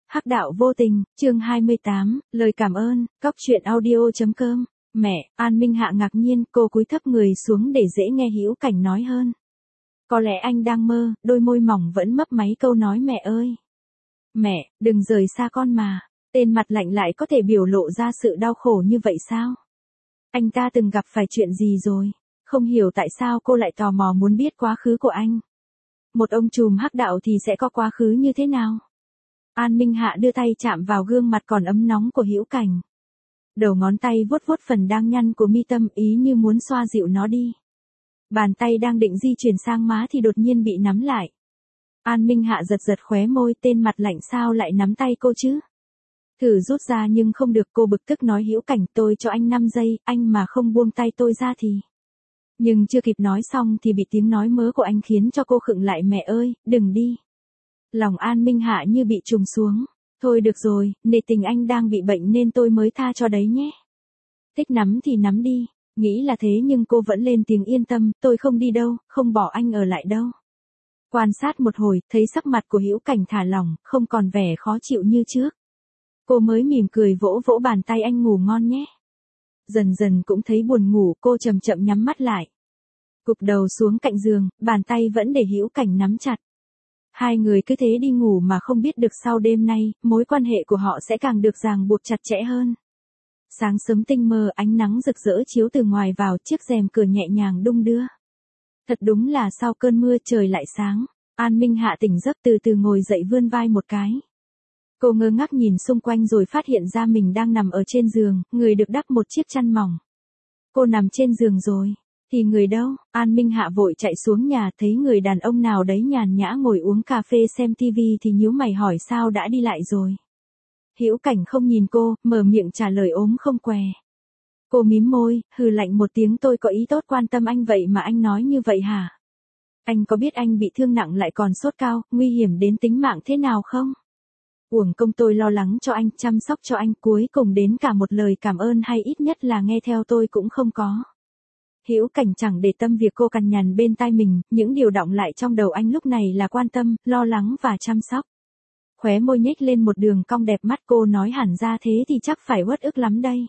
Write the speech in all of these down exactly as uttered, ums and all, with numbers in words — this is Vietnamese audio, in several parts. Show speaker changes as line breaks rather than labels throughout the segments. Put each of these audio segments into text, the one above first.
Hắc đạo vô tình, chương hai mươi tám, lời cảm ơn, cóc truyện audio chấm com. Mẹ, An Minh Hạ ngạc nhiên, cô cúi thấp người xuống để dễ nghe Hữu Cảnh nói hơn. Có lẽ anh đang mơ, đôi môi mỏng vẫn mấp máy câu nói mẹ ơi. Mẹ, đừng rời xa con mà. Tên mặt lạnh lại có thể biểu lộ ra sự đau khổ như vậy sao? Anh ta từng gặp phải chuyện gì rồi? Không hiểu tại sao cô lại tò mò muốn biết quá khứ của anh. Một ông trùm hắc đạo thì sẽ có quá khứ như thế nào? An Minh Hạ đưa tay chạm vào gương mặt còn ấm nóng của Hữu Cảnh. Đầu ngón tay vuốt vuốt phần đang nhăn của mi tâm ý như muốn xoa dịu nó đi. Bàn tay đang định di chuyển sang má thì đột nhiên bị nắm lại. An Minh Hạ giật giật khóe môi, tên mặt lạnh sao lại nắm tay cô chứ? Thử rút ra nhưng không được, cô bực tức nói Hữu Cảnh tôi cho anh năm giây, anh mà không buông tay tôi ra thì... Nhưng chưa kịp nói xong thì bị tiếng nói mớ của anh khiến cho cô khựng lại. Mẹ ơi, đừng đi. Lòng An Minh Hạ như bị trùng xuống. Thôi được rồi, nể tình anh đang bị bệnh nên tôi mới tha cho đấy nhé. Thích nắm thì nắm đi. Nghĩ là thế nhưng cô vẫn lên tiếng yên tâm, tôi không đi đâu, không bỏ anh ở lại đâu. Quan sát một hồi, thấy sắc mặt của Hữu Cảnh thả lỏng, không còn vẻ khó chịu như trước. Cô mới mỉm cười vỗ vỗ bàn tay anh ngủ ngon nhé. Dần dần cũng thấy buồn ngủ, cô chậm chậm nhắm mắt lại. Gục đầu xuống cạnh giường, bàn tay vẫn để Hữu Cảnh nắm chặt. Hai người cứ thế đi ngủ mà không biết được sau đêm nay, mối quan hệ của họ sẽ càng được ràng buộc chặt chẽ hơn. Sáng sớm tinh mơ, ánh nắng rực rỡ chiếu từ ngoài vào, chiếc rèm cửa nhẹ nhàng đung đưa. Thật đúng là sau cơn mưa trời lại sáng. An Minh Hạ tỉnh giấc từ từ ngồi dậy vươn vai một cái. Cô ngơ ngác nhìn xung quanh rồi phát hiện ra mình đang nằm ở trên giường, người được đắp một chiếc chăn mỏng. Cô nằm trên giường rồi. Thì người đâu? An Minh Hạ vội chạy xuống nhà, thấy người đàn ông nào đấy nhàn nhã ngồi uống cà phê xem tivi thì nhíu mày hỏi sao đã đi lại rồi. Hữu Cảnh không nhìn cô, mở miệng trả lời ốm không què. Cô mím môi, hừ lạnh một tiếng, tôi có ý tốt quan tâm anh vậy mà anh nói như vậy hả? Anh có biết anh bị thương nặng lại còn sốt cao, nguy hiểm đến tính mạng thế nào không? Uổng công tôi lo lắng cho anh, chăm sóc cho anh, cuối cùng đến cả một lời cảm ơn hay ít nhất là nghe theo tôi cũng không có. Hữu Cảnh chẳng để tâm việc cô cằn nhằn bên tai mình, những điều đọng lại trong đầu anh lúc này là quan tâm, lo lắng và chăm sóc. Khóe môi nhếch lên một đường cong đẹp mắt, cô nói hẳn ra thế thì chắc phải uất ức lắm đây.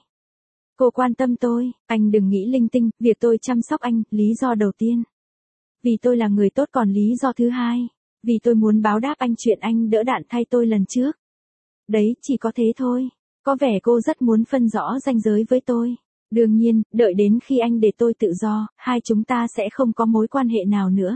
Cô quan tâm tôi, anh đừng nghĩ linh tinh, việc tôi chăm sóc anh, lý do đầu tiên. Vì tôi là người tốt, còn lý do thứ hai, vì tôi muốn báo đáp anh chuyện anh đỡ đạn thay tôi lần trước. Đấy, chỉ có thế thôi. Có vẻ cô rất muốn phân rõ ranh giới với tôi. Đương nhiên, đợi đến khi anh để tôi tự do, hai chúng ta sẽ không có mối quan hệ nào nữa.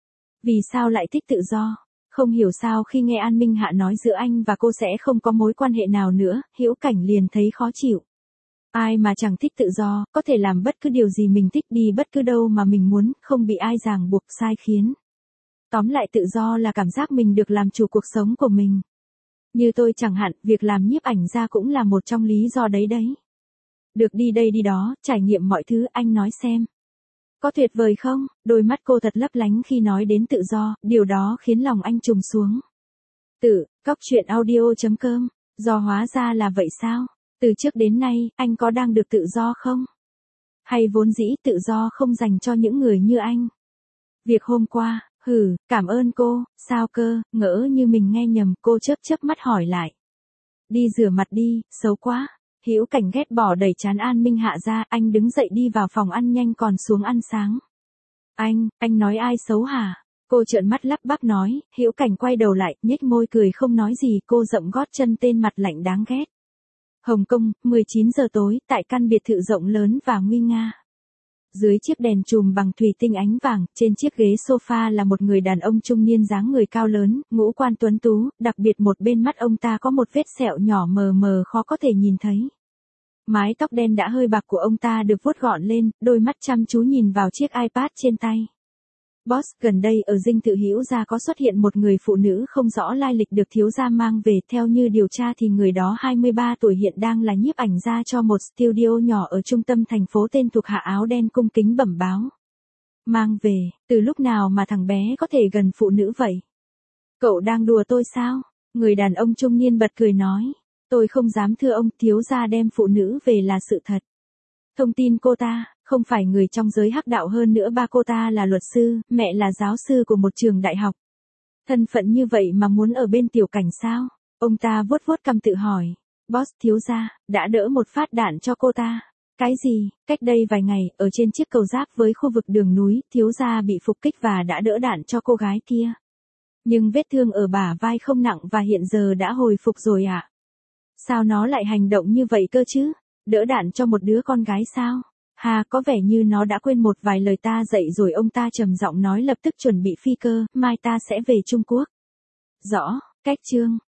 Vì sao lại thích tự do? Không hiểu sao khi nghe An Minh Hạ nói giữa anh và cô sẽ không có mối quan hệ nào nữa, Hữu Cảnh liền thấy khó chịu. Ai mà chẳng thích tự do, có thể làm bất cứ điều gì mình thích, đi bất cứ đâu mà mình muốn, không bị ai ràng buộc sai khiến. Tóm lại tự do là cảm giác mình được làm chủ cuộc sống của mình. Như tôi chẳng hạn, việc làm nhiếp ảnh gia cũng là một trong lý do đấy đấy. Được đi đây đi đó, trải nghiệm mọi thứ, anh nói xem. Có tuyệt vời không? Đôi mắt cô thật lấp lánh khi nói đến tự do, điều đó khiến lòng anh trùng xuống. Tự, cóc truyện audio chấm com, do hóa ra là vậy sao? Từ trước đến nay, anh có đang được tự do không? Hay vốn dĩ tự do không dành cho những người như anh? Việc hôm qua, hừ, cảm ơn cô, sao cơ, ngỡ như mình nghe nhầm, cô chớp chớp mắt hỏi lại. Đi rửa mặt đi, xấu quá. Hữu Cảnh ghét bỏ đẩy trán An Minh Hạ ra, anh đứng dậy đi vào phòng ăn nhanh còn xuống ăn sáng. Anh, anh nói ai xấu hả? Cô trợn mắt lắp bắp nói, Hữu Cảnh quay đầu lại, nhếch môi cười không nói gì, cô dậm gót chân tên mặt lạnh đáng ghét. Hồng Kông, mười chín giờ tối, tại căn biệt thự rộng lớn và nguy nga. Dưới chiếc đèn chùm bằng thủy tinh ánh vàng, trên chiếc ghế sofa là một người đàn ông trung niên dáng người cao lớn, ngũ quan tuấn tú, đặc biệt một bên mắt ông ta có một vết sẹo nhỏ mờ mờ khó có thể nhìn thấy. Mái tóc đen đã hơi bạc của ông ta được vuốt gọn lên, đôi mắt chăm chú nhìn vào chiếc iPad trên tay. Boss, gần đây ở dinh thự Hữu gia có xuất hiện một người phụ nữ không rõ lai lịch được thiếu gia mang về, theo như điều tra thì người đó hai mươi ba tuổi, hiện đang là nhiếp ảnh gia cho một studio nhỏ ở trung tâm thành phố, tên thuộc hạ áo đen cung kính bẩm báo. Mang về, từ lúc nào mà thằng bé có thể gần phụ nữ vậy? Cậu đang đùa tôi sao? Người đàn ông trung niên bật cười nói. Tôi không dám thưa ông, thiếu gia đem phụ nữ về là sự thật. Thông tin cô ta, không phải người trong giới hắc đạo, hơn nữa ba cô ta là luật sư, mẹ là giáo sư của một trường đại học. Thân phận như vậy mà muốn ở bên Tiểu Cảnh sao? Ông ta vuốt vuốt cằm tự hỏi. Boss thiếu gia, đã đỡ một phát đạn cho cô ta. Cái gì, cách đây vài ngày, ở trên chiếc cầu giáp với khu vực đường núi, thiếu gia bị phục kích và đã đỡ đạn cho cô gái kia. Nhưng vết thương ở bả vai không nặng và hiện giờ đã hồi phục rồi ạ. À? Sao nó lại hành động như vậy cơ chứ? Đỡ đạn cho một đứa con gái sao? Hà, có vẻ như nó đã quên một vài lời ta dạy rồi, ông ta trầm giọng nói, lập tức chuẩn bị phi cơ, mai ta sẽ về Trung Quốc. Rõ, cách chương.